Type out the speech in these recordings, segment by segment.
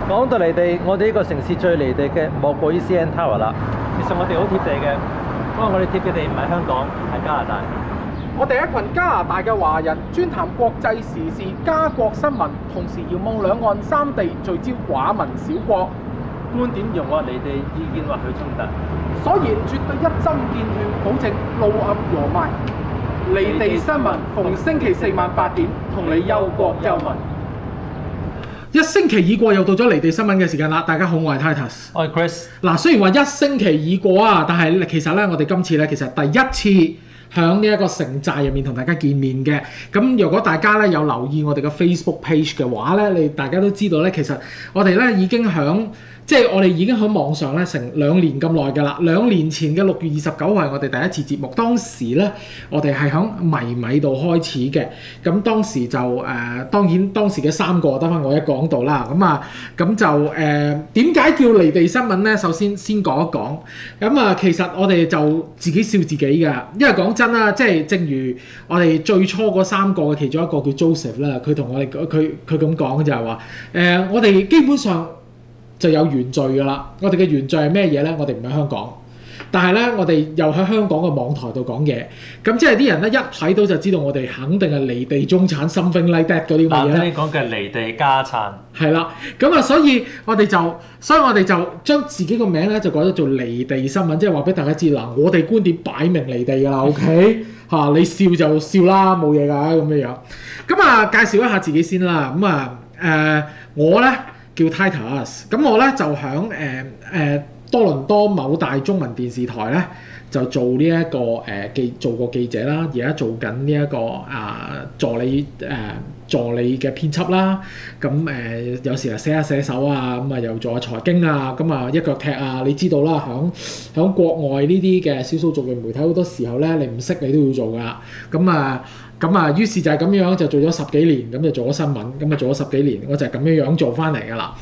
講到離地，我哋呢個城市最離地嘅莫過於 CN Tower 啦。其實我哋好貼地嘅，不過我哋貼嘅地唔係香港，係加拿大。 我哋一群加拿大嘅華人，專談國際時事、加國新聞，同時遙望兩岸三地，聚焦寡民小國。 觀點容我離地，意見或許衝突。 所言絕對一針見血，保證路暗和邁。離地新聞逢星期四晚8點，同你憂國憂民。一星期已過，又到咗離地新聞嘅時間啦！大家好，我係 Titus， 我係 Chris。 嗱，雖然話一星期已過啊，但係其實咧，我哋今次咧其實第一次喺呢一個城寨入面同大家見面嘅。咁如果大家咧有留意我哋嘅 Facebook page 嘅話咧，大家都知道咧，其實我哋咧已經響。即係我哋已經喺網上咧成2年咁耐㗎啦。2年前嘅6月29係我哋第一次節目，當時咧我哋係喺迷米度開始嘅。咁當時就當然當時嘅3個得返我一個喺度啦。咁就點解叫離地新聞咧？首先講一講。其實我哋就自己笑自己㗎，因為講真啦，即係正如我哋最初嗰3個嘅其中一個叫 Joseph 啦，佢同我哋佢咁講就係話我哋基本上就有原罪㗎啦！我哋嘅原罪係咩嘢咧？我哋唔喺香港，但係咧我哋又喺香港嘅網台度講嘢，咁即係啲人咧一睇到就知道我哋肯定係離地中產 something like that 嗰啲咁嘅嘢啦。 你講嘅離地家產係啦，所以我哋就將自己個名咧就改咗做離地新聞，即係話俾大家知嗱，我哋觀點擺明離地㗎啦，OK 嚇，你笑就笑啦，冇嘢㗎咁樣。介紹一下自己先啦。我咧叫 Titus， 咁我咧就響多倫多某大中文電視台咧就做呢一個做過記者啦，而家做緊呢一個助理嘅編輯啦。有時寫手啊，又做下財經啊，一腳踢啊，你知道啦，響國外呢啲嘅少數族裔媒體好多時候咧，你唔識你都要做噶。於是就係咁樣就做咗10幾年，咁就做咗新聞，咁就做咗10幾年，我就係咁樣做翻嚟㗎啦。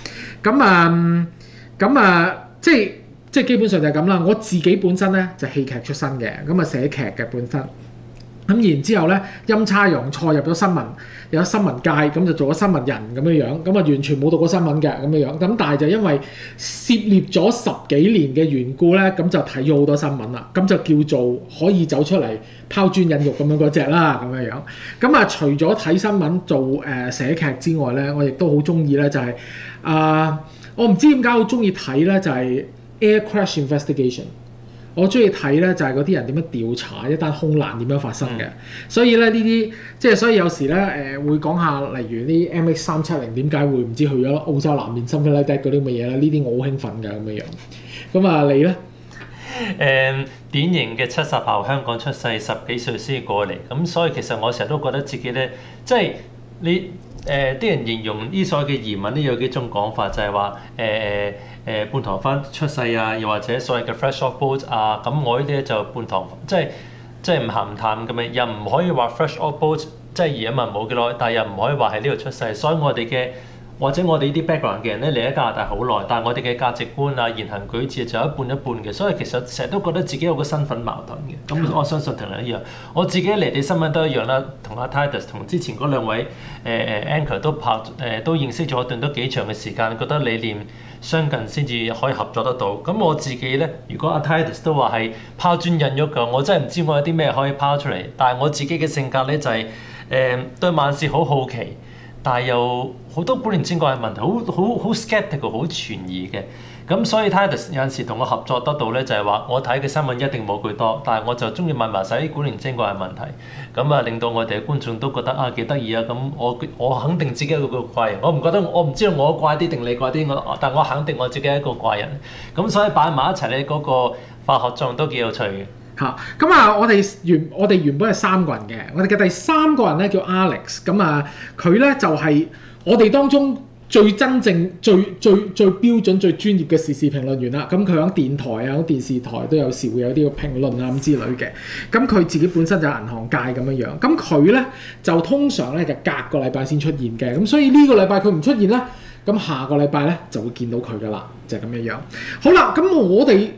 即係基本上就係咁啦。我自己本身咧就戲劇出身嘅，寫劇嘅本身。然之後咧陰差陽錯入咗新聞，有新聞界，咁就做咗新聞人咁樣。完全冇讀過新聞嘅咁樣。但係就因為涉獵咗10幾年嘅緣故咧，咁就睇咗好多新聞啦。咁就叫做可以走出嚟拋磚引玉咁樣嗰隻啦咁樣。除咗睇新聞做寫劇之外咧，我亦都好中意咧就係我唔知點解好中意睇咧就係 air crash investigation。我中意睇咧就係嗰啲人點樣調查一單空難點樣發生嘅。所以咧呢啲所以有時咧會講下例如啲 MH370點解會唔知去咗澳洲南面 something like that 嗰啲咁嘅嘢咧，呢啲我好興奮㗎咁樣。你咧？ 典型嘅70後香港出世，10幾歲先過嚟，咁所以其實我成日都覺得自己咧，即係你啲人形容呢所謂嘅移民咧有幾種講法，就係話半途翻出世啊，又或者所謂嘅 fresh off boat 啊，咁我呢啲咧就半途即係唔鹹唔淡咁樣，又唔可以話 fresh off boat 即係移民冇幾耐，但係又唔可以話喺呢度出世，所以我哋嘅或者我哋呢啲 background 嘅人咧嚟喺加拿大好耐，但係我哋嘅價值觀啊、言行舉止就一半一半嘅，所以其實成日都覺得自己有個身份矛盾嘅。咁我相信同你一樣，我自己離地新聞都一樣啦，同阿 Titus 同之前嗰2位anchor 都認識咗一段都幾長嘅時間，覺得理念相近先至可以合作得到。咁我自己咧，如果阿 Titus 都話係拋磚引玉嘅，我真係唔知我有啲咩可以拋出嚟。但係我自己嘅性格咧就係對萬事好好奇。但係又好多古靈精怪嘅問題，好 skeptical， 好存疑嘅。咁所以 Titus 有陣時同我合作得到咧，就係話我睇嘅新聞一定冇佢多，但係我就中意問埋晒啲古靈精怪嘅問題。令到我哋嘅觀眾都覺得幾得意啊！咁我肯定自己係一個怪人，我唔知道我怪啲定你怪啲，但我肯定我自己係一個怪人。咁所以擺埋一齊咧，嗰個化學作用都幾有趣嘅。 我哋原本係3個人嘅，我哋嘅第3個人咧叫 Alex，佢咧就係我哋當中最真正、最標準、最專業嘅時事評論員啦。佢喺電台啊、喺電視台都有時會有啲評論啊咁之類嘅。佢自己本身就係銀行界咁樣。佢咧就通常咧就隔個禮拜先出現嘅。所以呢個禮拜佢唔出現啦，下個禮拜咧就會見到佢噶啦，就係咁樣。好啦，咁我哋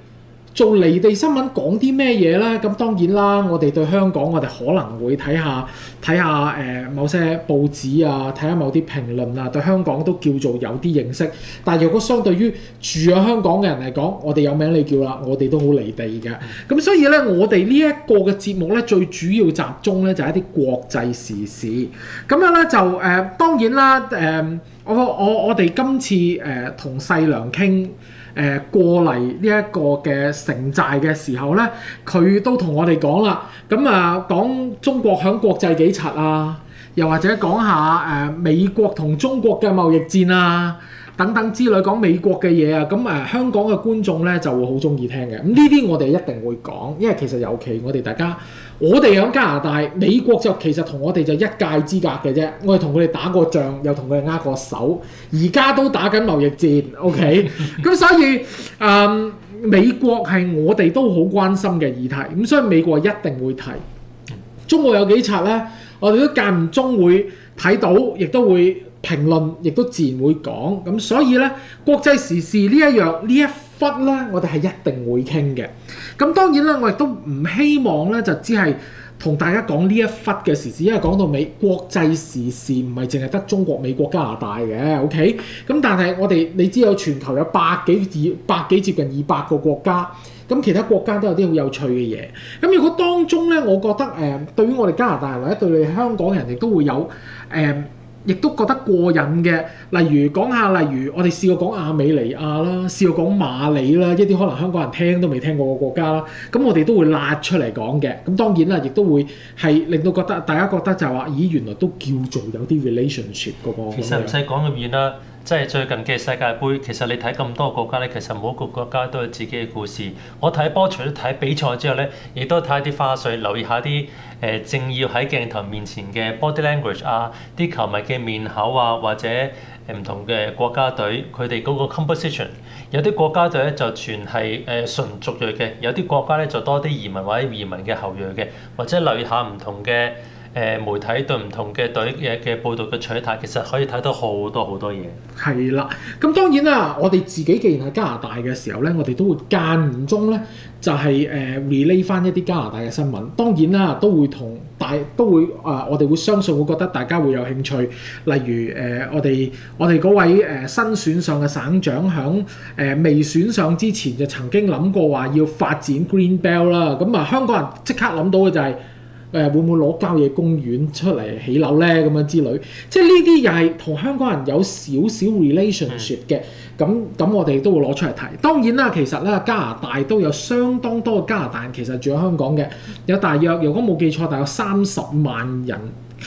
做離地新聞講啲咩嘢咧？咁當然啦，我哋對香港，我哋可能會睇下某些報紙啊，睇下某啲評論啊，對香港都叫做有啲認識。但係如果相對於住喺香港嘅人嚟講，我哋有名你叫啦，我哋都好離地嘅。咁所以咧，我哋呢一個嘅節目咧，最主要集中咧就係一啲國際時事。咁樣咧就當然啦，我哋今次同細良傾。過嚟呢一個嘅城寨嘅時候咧，佢都同我哋講啦，咁講中國響國際幾柒啊，又或者講下美國同中國嘅貿易戰啊等等之類，講美國嘅嘢啊，咁香港嘅觀眾咧就會好中意聽嘅。咁呢啲我哋一定會講，因為其實尤其我哋喺加拿大，美國就其實同我哋就一界之隔嘅啫。我哋同佢哋打過仗，又同佢哋握過手，而家都打緊貿易戰。OK， 咁所以美國係我哋都好關心嘅議題，咁所以美國一定會提。中國有幾賊咧？我哋都間唔中會睇到，亦都會評論，亦都自然會講。咁所以咧，國際時事呢一忽咧，我哋係一定會傾嘅。咁當然啦，我亦都唔希望咧，就只係同大家講呢一忽嘅時事，因為講到國際時事唔係淨係得中國、美國、加拿大嘅 ，OK？ 咁但係你知有全球有百幾接近200個國家，咁其他國家都有啲好有趣嘅嘢。咁如果當中咧，我覺得對於我哋加拿大人或者對你香港人亦都會有亦都覺得過癮嘅，例如我哋試過講亞美尼亞啦，試過講馬里啦，一啲可能香港人聽都未聽過嘅國家啦，咁我哋都會拉出嚟講嘅。咁當然啦，亦都會係令到大家覺得就係話，咦，原來都叫做有啲 relationship 嗰個。 其實唔使講咁遠啦，即係最近嘅世界盃，其實你睇咁多國家咧，其實每一個國家都有自己嘅故事。我睇波除咗睇比賽之後咧，亦都睇啲花絮，留意下啲正要喺鏡頭面前嘅 body language 啊，啲球迷嘅面口啊，或者唔同嘅國家隊佢哋嗰個 composition。有啲國家隊咧就全係純族裔嘅，有啲國家咧就多啲移民或者移民嘅後裔嘅，或者留意下唔同嘅媒體對唔同嘅隊嘅報導嘅取態，其實可以睇到好多好多嘢。係啦， 咁當然啦，我哋自己既然喺加拿大嘅時候咧，我哋都會間唔中咧就係relay 翻一啲加拿大嘅新聞。當然啦，都會我哋會相信會覺得大家會有興趣。例如我哋嗰位新選上嘅省長響未選上之前就曾經諗過話要發展 Green Belt 啦。咁香港人即刻諗到嘅就係會唔會攞郊野公園出嚟起樓咧咁樣之類，即係呢啲又係同香港人有少少 relationship 嘅，咁我哋都會攞出嚟睇。當然啦，其實咧加拿大都有相當多嘅加拿大人其實住喺香港嘅，有大約如果冇記錯，大約30萬人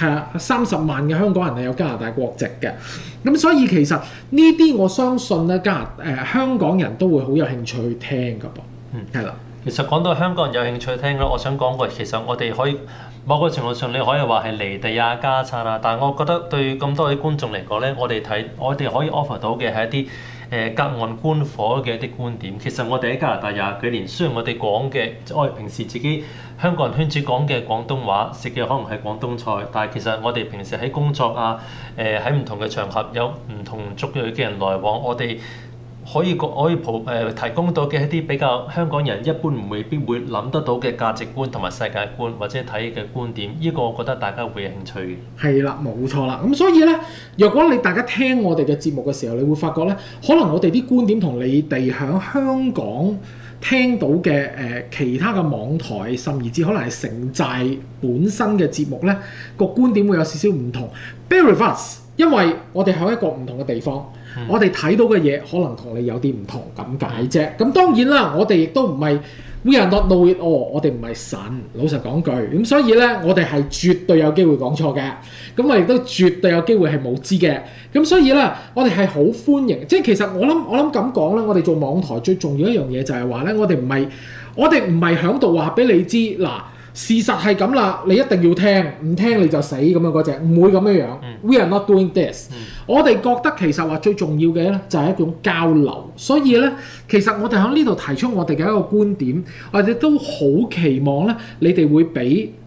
，30萬嘅香港人係有加拿大國籍嘅。咁所以其實呢啲我相信咧香港人都會好有興趣去聽㗎噃。係啦。 其實講到香港人有興趣聽咯，我想講過，其實我哋可以某個程度上你可以話係離地啊、加餐啊，但係我覺得對咁多位觀眾嚟講咧，我哋可以 offer 到嘅係一啲隔岸觀火嘅一啲觀點。其實我哋喺加拿大20幾年，雖然我哋講嘅我哋平時自己香港人圈子講嘅廣東話，食嘅可能係廣東菜，但係其實我哋平時喺工作啊、喺唔同嘅場合有唔同族裔嘅人來往，我哋可以提供到嘅一啲比較香港人一般未必會諗得到嘅價值觀同埋世界觀或者睇嘅觀點，呢個我覺得大家會有興趣嘅。 係啦，冇錯啦。咁所以咧，若果大家聽我哋嘅節目嘅時候，你會發覺咧，可能我哋啲觀點同你哋喺香港聽到嘅其他嘅網台，甚至可能係城寨本身嘅節目咧，個觀點會有少少唔同。Bear with us，因為我哋喺一個唔同嘅地方。我哋睇到嘅嘢可能同你有啲唔同咁解啫。咁當然啦，我哋亦都唔係 We are not know it all， 我哋唔係神。老實講句，咁所以咧，我哋係絕對有機會講錯嘅。咁我亦都絕對有機會係冇知嘅。咁所以咧，我哋係好歡迎。即係其實我諗咁講咧，我哋做網台最重要一樣嘢就係話咧，我哋唔係響度話俾你知嗱。事實係咁啦，你一定要聽，唔聽你就死咁樣嗰隻，唔會咁樣樣。We are not doing this。我哋覺得其實話最重要嘅咧就係一種交流，所以咧其實我哋喺呢度提出我哋嘅一個觀點，我哋都好期望咧你哋會俾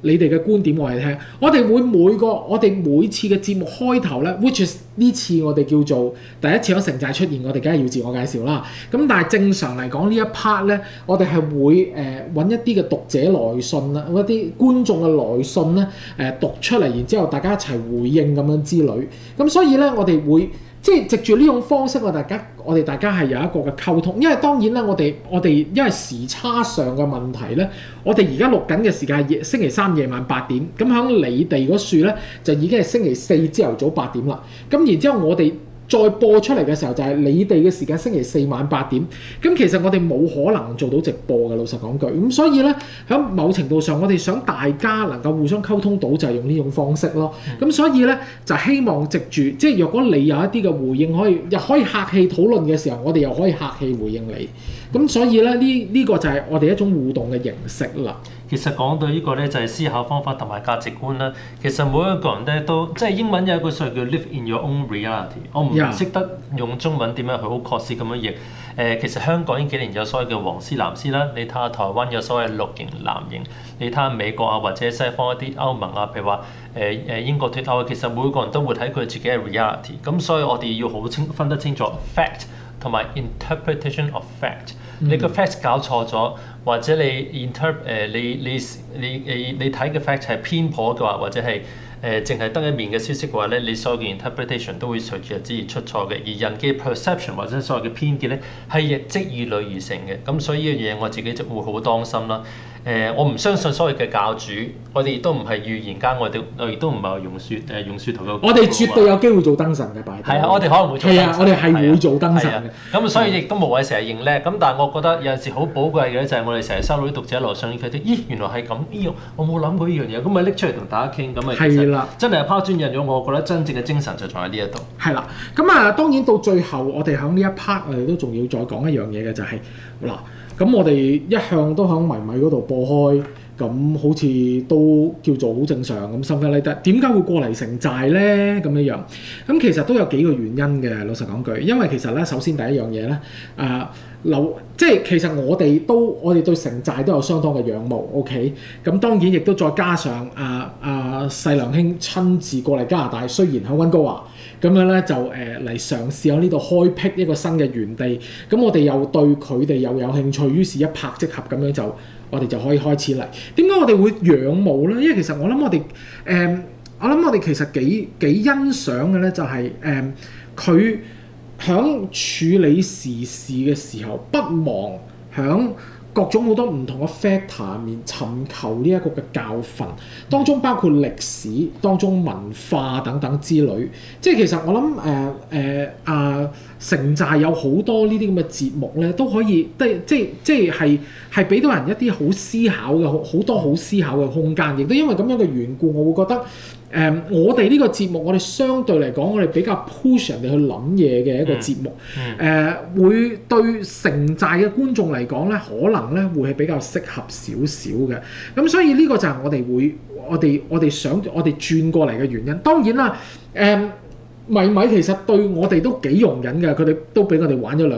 你哋嘅觀點我哋聽。我哋會我哋每次嘅節目開頭咧 which is 呢次我哋叫做第一次喺城寨出現，我哋梗係要自我介紹啦。咁但係正常嚟講呢一 part 咧，我哋係會揾一啲嘅讀者來信啦，一啲觀眾嘅來信咧讀出嚟，然之後大家一齊回應咁樣之類。咁所以咧，我哋會即係藉住呢種方式，我哋大家係有一個嘅溝通。因為當然啦，我哋因為時差上嘅問題咧，我哋而家錄緊嘅時間係星期三夜晚8點，咁喺你哋嗰處咧就已經係星期四朝頭早8點啦。咁然之後我哋再播出嚟嘅時候就係你哋嘅時間星期四晚8點，咁其實我哋冇可能做到直播嘅，老實講句。咁所以咧，喺某程度上，我哋想大家能夠互相溝通到，就係用呢種方式咯。咁所以咧，就希望藉住，即係若果你有一啲嘅回應，又可以客氣討論嘅時候，我哋又可以客氣回應你。咁所以咧，呢個就係我哋一種互動嘅形式啦。 其實講到呢個咧，就係思考方法同埋價值觀啦。其實每一個人咧都即係英文有一句説話叫 live in your own reality。我唔識得用中文點樣去好確切咁樣譯。其實香港呢幾年有所謂嘅黃絲藍絲啦，你睇下台灣有所謂綠營藍營，你睇下美國啊或者西方一啲歐盟啊，譬如話英國脫歐，其實每個人都會睇佢自己嘅 reality。咁所以我哋要好分得清楚 fact 同埋 interpretation of fact。你個 fact 搞錯咗，或者你你睇嘅 fact 係偏頗嘅話，或者係淨係得一面嘅消息嘅話咧，你所有嘅 interpretation 都會隨住日子而出錯嘅。而人嘅 perception 或者所有嘅偏見咧，係日積月累而成嘅。咁所以呢樣嘢我自己就會好當心啦。我唔相信所謂嘅教主，我哋亦都唔係預言家，我亦都唔係用説圖嘅。 我哋絕對有機會做燈神嘅，拜。 係啊，我哋可能會做。 係啊，我哋係會做燈神嘅。 咁所以亦都無謂成日認叻。咁但係我覺得有陣時好寶貴嘅就係我哋成日收到啲讀者來信，佢哋咦原來係咁，我冇諗過呢樣嘢，咁咪拎出嚟同大家傾，咁咪係啦，真係拋磚引玉。我覺得真正嘅精神就在喺呢一度。係啦，咁啊當然到最後，我哋喺呢一 part 我哋都仲要再講一樣嘢嘅就係嗱。咁我哋一向都喺迷米嗰度播開，咁好似都叫做好正常咁。心得點解會過嚟城寨咧？咁樣咁其實都有幾個原因嘅。老實講句，因為其實咧，首先第一樣嘢咧，即係其實我哋對城寨都有相當嘅仰慕。OK， 咁當然亦都再加上細良兄親自過嚟加拿大，雖然喺溫哥華。咁樣咧就嚟嘗試喺呢度開闢一個新嘅園地，咁我哋又對佢哋又有興趣，於是一拍即合咁樣我哋就可以開始嚟。點解我哋會仰慕咧？因為其實我諗我哋其實幾欣賞嘅咧，就係佢響處理時事嘅時候，不忘響各種好多唔同嘅 factor 面尋求呢一個嘅教訓，當中包括歷史、當中文化等等之類。即係其實我諗城寨有好多呢啲咁嘅節目咧，都可以即係俾到人一啲好思考嘅好多好思考嘅空間。亦都因為咁樣嘅緣故，我會覺得我哋呢個節目，我哋相對嚟講，我哋比較 push 人哋去諗嘢嘅一個節目。會對城寨嘅觀眾嚟講咧，可能咧會係比較適合少少嘅。咁所以呢個就係我哋想我哋轉過嚟嘅原因。當然啦，米其實對我哋都幾容忍嘅，佢哋都俾我哋玩咗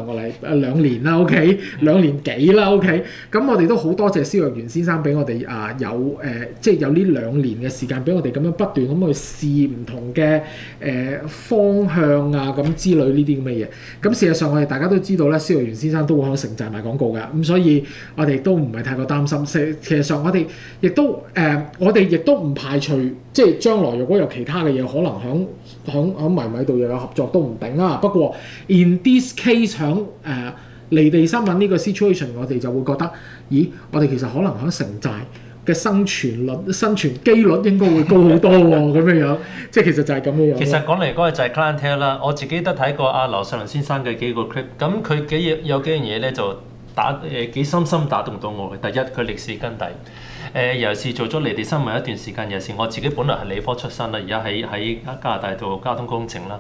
2年啦 ，OK， 2年幾啦 ，OK， 咁我哋都好多謝蕭若元先生俾我哋即係有呢2年嘅時間俾我哋咁樣不斷咁去試唔同嘅方向啊咁之類呢啲咁嘅嘢。咁事實上我哋大家都知道咧，蕭若元先生都會喺城寨賣廣告㗎，咁所以我哋都唔係太過擔心。其實上我哋亦都唔排除，即係將來如果有其他嘅嘢，可能響迷米度又有合作都唔定啊。不過 in this case 響離地新聞呢個 situation， 我哋就會覺得，咦，我哋其實可能響城寨嘅生存機率應該會高好多喎。咁樣即係其實就係咁樣。 其實講嚟講去就係 clientele 啦。我自己都睇過劉世良先生嘅幾個 clip， 咁佢有幾樣嘢咧就幾深深打動到我嘅。第一，佢歷史根底。尤其是做咗離地新聞一段時間，尤其是我自己本來係理科出身啦，而家喺加拿大做交通工程啦。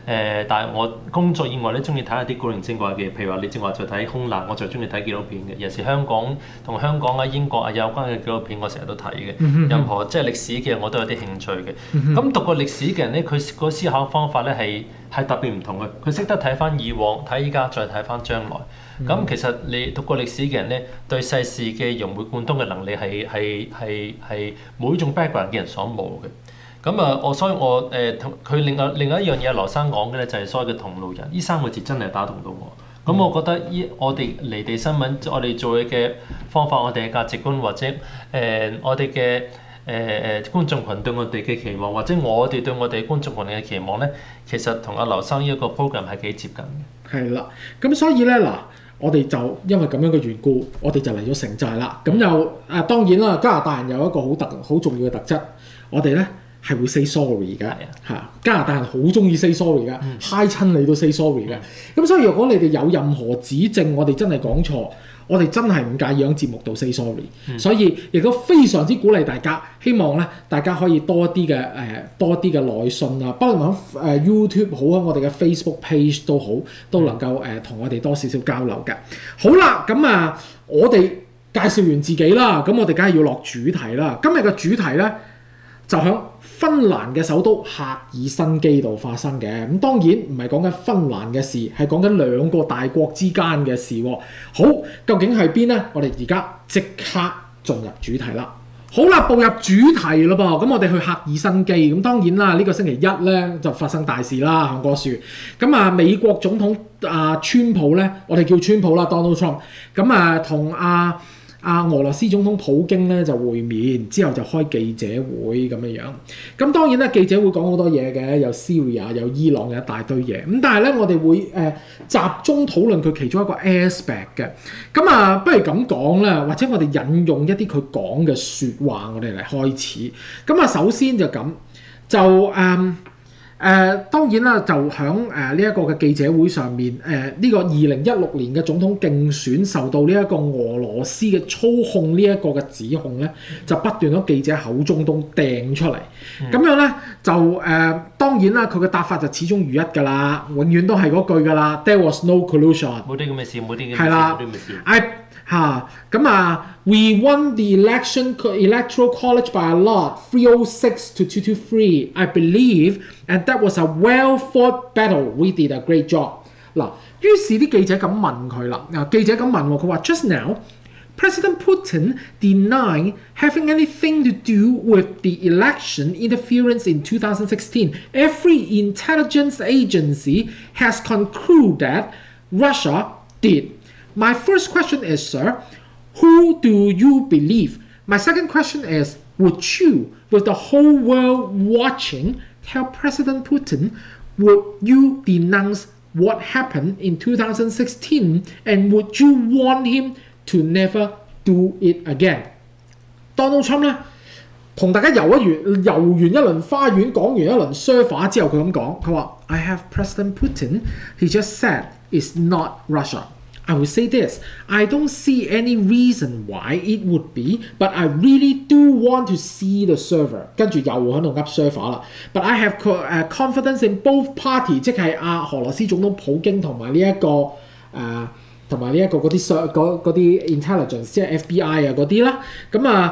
但係我工作以外咧，中意睇下啲古靈精怪嘅，譬如話你正話就睇空難，我就中意睇紀錄片嘅。尤其是香港同香港啊、英國啊有關嘅紀錄片，我成日都睇嘅。任何即係歷史嘅我都有啲興趣嘅。咁讀過歷史嘅人咧，佢個思考方法咧係特別唔同嘅。佢識得睇翻以往，睇依家，再睇翻將來。咁其實你讀過歷史嘅人咧，對世事嘅融會貫通嘅能力係每一種 background 嘅人所冇嘅。咁啊，所以我同佢另外一樣嘢，羅生講嘅咧就係所謂嘅同路人，呢3個字真係打動到我。咁我覺得我哋離地新聞，我哋做嘢嘅方法，我哋嘅價值觀，或者我哋嘅觀眾群對我哋嘅期望，或者我哋對我哋觀眾群嘅期望咧，其實同阿劉生呢一個 program 係幾接近嘅。 係啦，咁所以咧嗱，我哋就因為咁樣嘅緣故，我哋就嚟咗城寨啦。咁又當然啦，加拿大人有一個好重要嘅特質，我哋咧係會 say sorry 㗎嚇。加拿大人好中意 say sorry 㗎，hi 親你都 say sorry 㗎。咁所以如果你哋有任何指正，我哋真係講錯，我哋真係唔介意喺節目度 say sorry。所以亦都非常之鼓勵大家，希望咧大家可以多啲嘅來信啊，不論喺YouTube 好，喺我哋嘅 Facebook page 都好，都能夠同我哋多少少交流嘅。好啦，咁我哋介紹完自己啦，咁我哋梗係要落主題啦。今日嘅主題咧就響芬蘭嘅首都赫爾辛基度發生嘅。咁當然唔係講緊芬蘭嘅事，係講緊兩個大國之間嘅事。好，究竟係邊呢？我哋而家即刻進入主題啦。好啦，步入主題啦噃。咁我哋去赫爾辛基。咁當然啦，呢個星期一咧就發生大事啦，行過樹。咁美國總統川普咧，我哋叫川普啦 ，Donald Trump。咁同俄羅斯總統普京咧就會面，之後就開記者會咁樣。咁當然啦，記者會講好多嘢嘅，有 Syria 有伊朗有一大堆嘢。咁但係咧，我哋會集中討論佢其中一個 aspect 嘅。咁不如咁講啦，或者我哋引用一啲佢講嘅説話，我哋嚟開始。咁首先就咁就當然啦，就響呢一個嘅記者會上面，呢個2016年嘅總統競選受到呢一個俄羅斯嘅操控呢一個嘅指控咧，就不斷喺記者口中都掟出嚟。咁樣咧就當然啦，佢嘅答法就始終如一㗎啦，永遠都係嗰句㗎啦 ，There was no collusion。冇啲咁嘅事，冇啲咁嘅事。係啦，We won the electoral college by a lot, 306 to 223, I believe, and that was a well-fought battle. We did a great job. 嗱，於是啲記者咁問佢啦，記者咁問佢話 Just now, President Putin denied having anything to do with the election interference in 2016. Every intelligence agency has concluded that Russia did. My first question is, sir, who do you believe? My second question is, would you, with the whole world watching, tell President Putin, would you denounce what happened in 2016, and would you want him to never do it again? Donald Trump 咧，同大家遊完一輪花園，講完一輪 surfer 之後，佢咁講，佢話 I have President Putin. He just said it's not Russia.I will say this, I don't see any reason why it would be, but I really do want to see the server. 跟住又喺度噏 server 啦。But I have confidence in both parties， 即係俄羅斯總統普京同埋呢一個嗰啲 intelligence， 即係 FBI 嗰啲啦。咁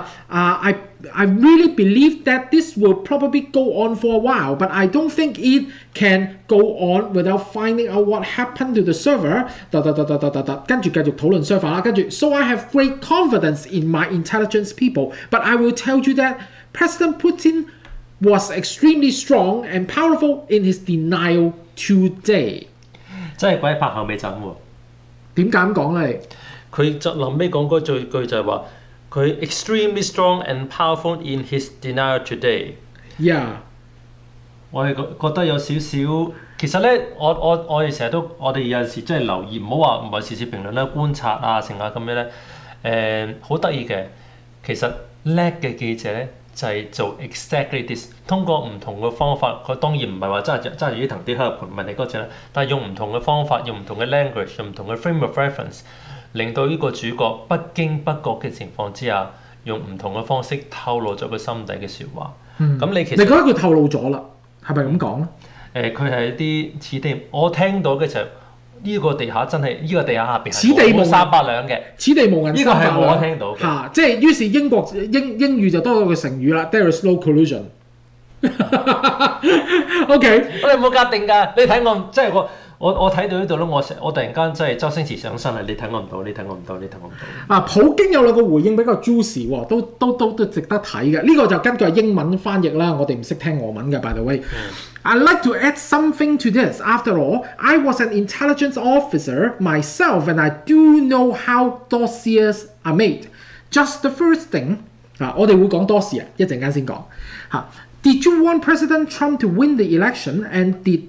I really believe that this will probably go on for a while, but I don't think it can go on without finding out what happened to the server. 跟住繼續討論 server 啦。跟住 So I have great confidence in my intelligence people, but I will tell you that President Putin was extremely strong and powerful in his denial today. 真係鬼拍後尾枕喎！ 點解咁講咧？ 佢就臨尾講嗰句就係話，佢 extremely strong and powerful in his denial today。 Yeah， 我係覺得有少少，其實咧，我哋成日都，我哋有陣時真係留意，唔好話唔係時事評論啦，觀察啊，成啊咁樣咧，好得意嘅。其實叻嘅記者咧，就係做 exactly this， 通過唔同嘅方法，佢當然唔係話揸住啲藤條喺度盤問你嗰隻啦，但係用唔同嘅方法，用唔同嘅 language， 用唔同嘅 frame of reference， 令到呢個主角不經不覺嘅情況之下，用唔同嘅方式透露咗佢心底嘅説話。咁你其實你覺得佢透露咗啦，係咪咁講佢係一啲此地，我聽到嘅就係呢個地下真係呢個地下下邊此地無銀 300兩嘅， 此地無銀呢個係 300兩我聽到嘅。 嚇，即係於是英語就多咗個成語啦，there is no collusion。OK， 我哋冇格定㗎，你睇我即係我睇到呢度咧，我突然間真係周星馳上身啦！你睇我唔到，你睇我唔到，你睇我唔到。 啊，普京有兩個回應比較 juicy 喎，都值得睇嘅。呢個就根據英文翻譯啦，我哋唔識聽俄文嘅。By the way， I'd like to add something to this. After all, I was an intelligence officer myself, and I do know how dossiers are made. Just the first thing， 我哋會講 dossier， 一陣間先講嚇。Did you want President Trump to win the election, and did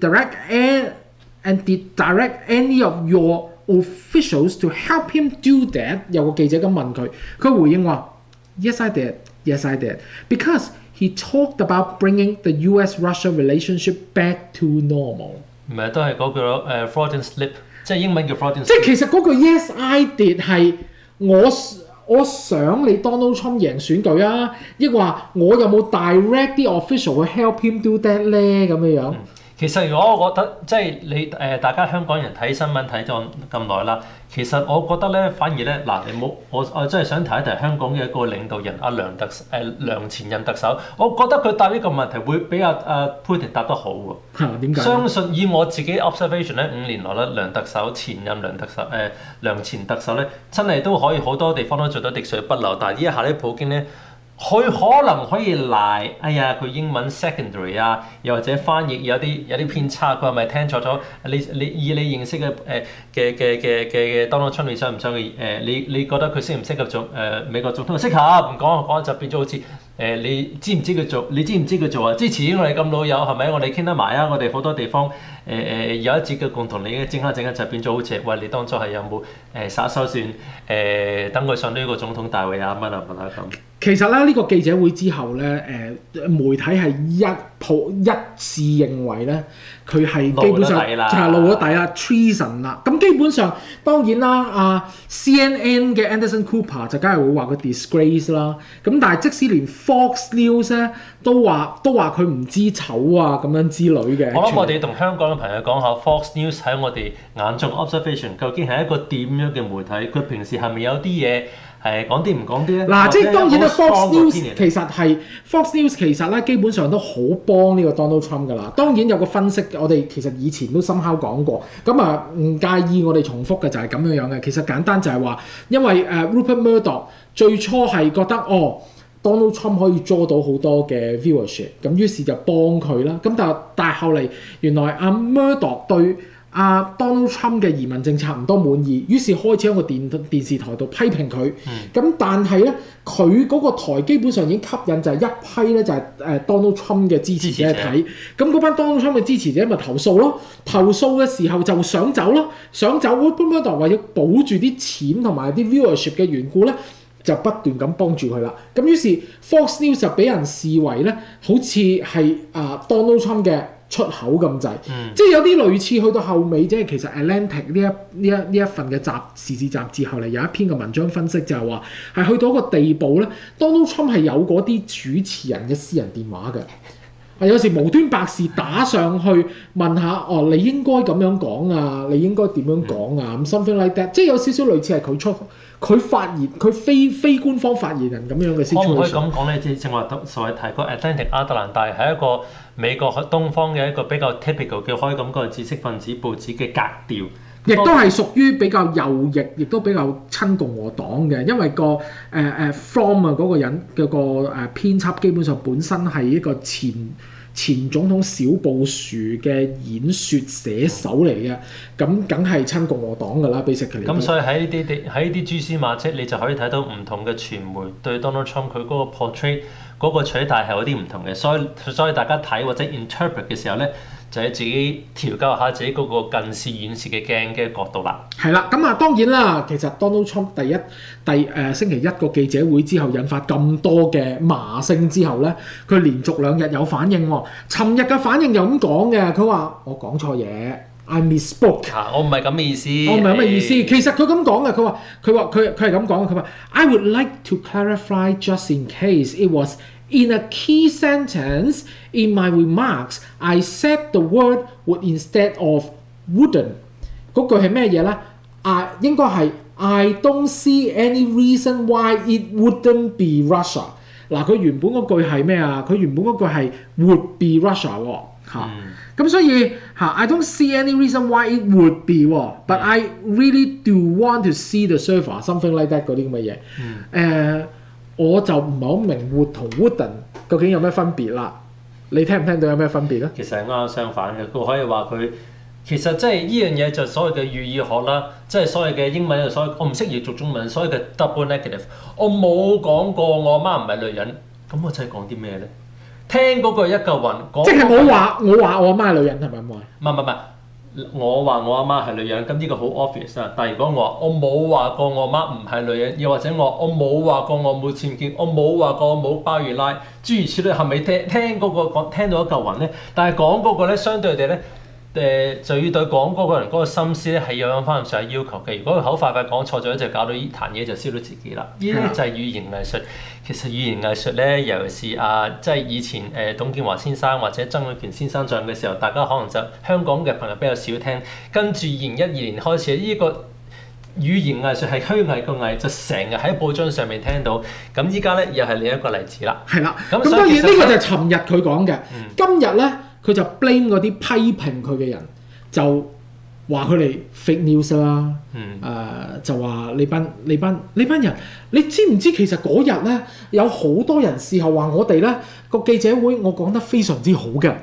direct any of your officials to help him do that？ 有個記者咁問佢，佢回應話 ：Yes, I did. Yes, I did. Because he talked about bringing the U.S.-Russia relationship back to normal。 唔係都係嗰句fraudulent slip， 即係英文叫 fraudulent slip。 即係其實嗰句 Yes, I did 係我想你 Donald Trump 贏選舉啊，抑或我有冇 direct 啲 official 去 help him do that 咧咁樣樣？ 其實如果我覺得即係你大家香港人睇新聞睇咗咁耐啦，其實我覺得咧反而咧嗱，你冇我真係想提一提香港嘅一個領導人阿梁前任特首，我覺得佢答呢個問題會比Putin 答得好喎。 點解？ 相信以我自己 observation 咧，5年來咧，梁前特首咧，真係都可以好多地方都做到滴水不漏，但係呢一下咧，普京咧。佢可能可以賴，哎呀佢英文 secondary 啊，又或者翻譯有啲偏差，佢係咪聽錯咗？你以你認識嘅 Donald Trump， 你想唔想佢？你覺得佢適唔適合做美國總統？適合，唔講就變咗好似你知唔知佢做？你知唔知佢做啊？之前我哋咁老友係咪？我哋傾得埋啊！我哋好多地方有一節嘅共同利益，整下就變咗好似喂，你當初係有冇耍手算等佢上呢個總統大位啊乜啊乜啊咁。 其實咧，呢個記者會之後咧，媒體係一致認為咧，佢係基本上就係露咗底啦 ，treason 啦。咁基本上當然啦CNN 嘅 Anderson Cooper 就梗係會話佢 disgrace 啦。咁但係即使連 Fox News 咧都話佢唔知醜啊咁樣之類嘅。 我諗我哋同香港嘅朋友講下 Fox News 喺我哋眼中 observation 究竟係一個點樣嘅媒體？佢平時係咪有啲嘢？講啲唔講啲咧？ 嗱，即係當然啦 ，Fox News 其實咧基本上都好幫呢個 Donald Trump 㗎啦。當然有個分析，我哋其實以前都深刻講過。咁啊，唔介意我哋重複嘅就係咁樣嘅。其實簡單就係話，因為Rupert Murdoch 最初係覺得Donald Trump 可以捉到好多嘅 viewership， 咁於是就幫佢啦。咁但係後嚟原來Murdoch 對Donald Trump 嘅移民政策唔多滿意，於是開始喺個電視台度批評佢。咁但係咧，佢嗰個台基本上已經吸引就係一批咧就係Donald Trump 嘅支持者睇。咁嗰班 Donald Trump 嘅支持者咪投訴咯，投訴嘅時候就想走咯，想走咁就為咗保住啲錢同埋啲 viewership 嘅緣故咧，就不斷咁幫住佢啦。咁於是 Fox News 就俾人視為咧，好似係Donald Trump 嘅出口咁滯，即係有啲類似去到後尾，即係其實 Atlantic 呢一份嘅時事雜誌後嚟有一篇嘅文章分析就係話係去到一個地步咧，Donald Trump 係有嗰啲主持人嘅私人電話嘅，有時無端白事打上去問下你應該咁樣講啊，你應該點樣講啊咁 something like that， 即係有少少類似係佢發言，佢非官方發言人咁樣嘅 situation。 可唔可以咁講咧？即係正話所謂提過 Atlantic 亞特蘭大係一個美國東方嘅一個比較 typical 嘅可以咁講知識分子報紙嘅格調， 亦都係屬於比較右翼，亦都比較親共和黨嘅，因為個From 嗰個人嘅個編輯基本上本身係一個前總統小布殊嘅演説寫手嚟嘅，咁梗係親共和黨㗎啦 basically。咁所以喺呢啲蛛絲馬跡，你就可以睇到唔同嘅傳媒對 Donald Trump 佢嗰個 portray 嗰個取態係有啲唔同嘅，所以大家睇或者 interpret 嘅時候咧，就係自己調校下自己嗰個近視遠視嘅鏡嘅角度啦。係啦，咁當然啦，其實 Donald Trump 星期一個記者會之後引發咁多嘅罵聲之後咧，佢連續2日有反應喎。尋日嘅反應又咁講嘅，佢話我講錯嘢。I misspoke。 我唔係咁嘅意思。 我唔係咁嘅意思。其實佢咁講嘅，佢係咁講嘅。佢話 I would like to clarify just in case it was In a key sentence in my remarks, I said the word would instead of wouldn't。嗰句係咩嘢咧？應該係 I don't see any reason why it wouldn't be Russia。嗱，佢原本嗰句係咩啊？佢原本嗰句係 would be Russia 喎，咁所以I don't see any reason why it would be 喎，but I really do want to see the server something like that 嗰啲咁嘅嘢。我就唔係好明 would 同 wouldn't 究竟有咩分別啦？你聽唔聽到有咩分別咧？ 其實係啱相反嘅，佢可以話佢。其實即係呢樣嘢就所謂嘅語義學啦，即係所謂嘅英文，我唔識譯做中文，所謂嘅 double negative。我冇講過我阿媽唔係女人，咁我真係講啲咩咧？聽嗰句一嚿雲， 即係我話我阿媽係女人係咪咁話？ 唔，我話我阿媽係女人，咁呢個好 obvious 啊。但係如果我話我冇話過我阿媽唔係女人，又或者我冇話過我冇僭建，我冇話過我冇包二奶，諸如此類，係咪聽嗰個講聽到一嚿雲咧？但係講嗰個咧，相對地咧。就要對講嗰個人嗰個心思咧係有翻咁上下要求嘅。如果佢口快講錯咗，就搞到呢壇嘢就燒到自己啦。呢啲就係語言藝術。其實語言藝術咧，尤其是即係以前董建華先生或者曾蔭權先生在嘅時候，大家可能就香港嘅朋友比較少聽。跟住2012年開始，呢個語言藝術係虛偽個偽，就成日喺報章上面聽到。咁依家咧又係另一個例子啦。 係啦。咁當然呢個就係尋日佢講嘅。今日咧。佢就 blame 嗰啲批評佢嘅人，就話佢哋 fake news 啦，就話你班人，你知唔知其實嗰日咧有好多人事後話我哋咧個記者會我講得非常之好嘅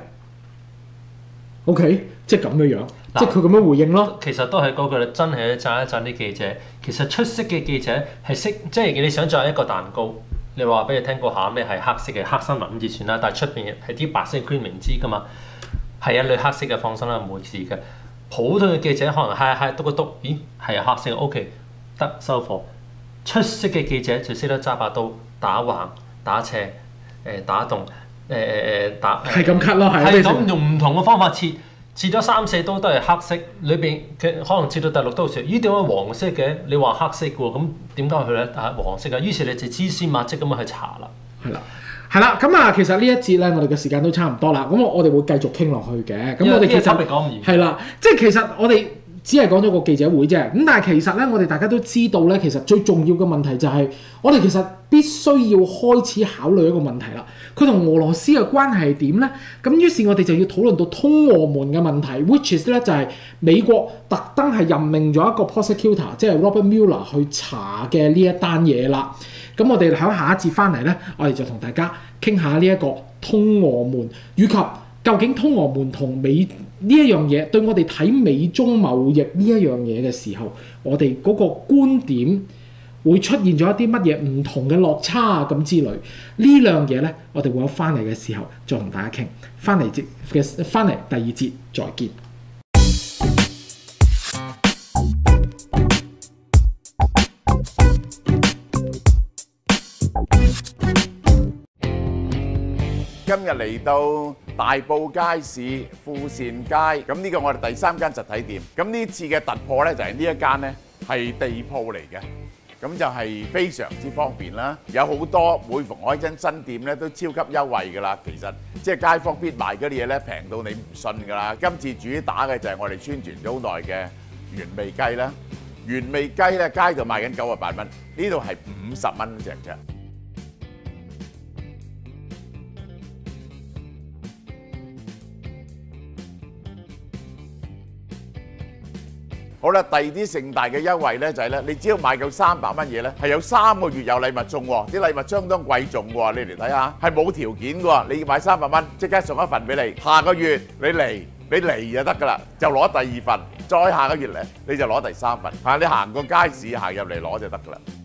，OK， 即係咁嘅樣，即係佢咁樣回應咯。 其實都係嗰句，真係讚一讚啲記者。其實出色嘅記者係識，即係你想像一個蛋糕。你話俾你聽個餡咧係黑色嘅黑森林咁至算啦，但係出邊係啲白色 cream 明知㗎嘛，係一類黑色嘅，放心啦，冇事嘅。普通嘅記者可能係篤一篤，咦係黑色嘅 ，OK 得收貨。出色嘅記者就識得揸把刀打橫打斜打洞打係咁 cut 咯， 係咁用唔同嘅方法切咗3-4刀都係黑色，裏邊佢可能切到第6刀時，咦點解黃色嘅？你話黑色嘅喎，咁點解佢咧黃色嘅？於是你就蛛絲馬跡咁樣去查啦。 係啦，咁啊，其實呢一節咧，我哋嘅時間都差唔多啦。咁我哋會繼續傾落去嘅。咁我哋其實係啦，即係其實我哋只係講咗個記者會啫。咁但係其實咧，我哋大家都知道咧，其實最重要嘅問題就係我哋其實必須要開始考慮一個問題啦。佢同俄羅斯嘅關係係點咧？咁於是我哋就要討論到通俄門嘅問題 ，which is 咧就係美國特登係任命咗一個 prosecutor， 即係 Robert Mueller 去查嘅呢一單嘢啦。咁我哋喺下一節翻嚟咧，我哋就同大家傾下呢一個通俄門，以及究竟通俄門同美呢一樣嘢對我哋睇美中貿易呢一樣嘢嘅時候，我哋嗰個觀點會出現咗一啲乜嘢唔同嘅落差啊咁之類。呢樣嘢咧，我哋會有翻嚟嘅時候再同大家傾。翻嚟第二節再見。 今日嚟到大埔街市富善街，咁呢個我哋第3間實體店。咁呢次嘅突破咧就係呢一間咧係地鋪嚟嘅，咁就係非常之方便啦。有好多每逢開間新店咧都超級優惠㗎啦。其實即係街坊必買嗰啲嘢咧平到你唔信㗎啦。今次主打嘅就係我哋宣傳咗好耐嘅原味雞啦。原味雞咧街度賣緊98蚊，呢度係50蚊隻啫。好啦，第二啲盛大嘅優惠咧就係咧，你只要買夠300蚊嘢咧，係有3個月有禮物送喎，啲禮物相當貴重喎，你嚟睇下，係冇條件嘅喎，你要買300蚊，即刻送一份俾你，下個月你嚟就得㗎啦，就攞第2份，再下個月咧你就攞第3份，你行個街市行入嚟攞就得㗎啦。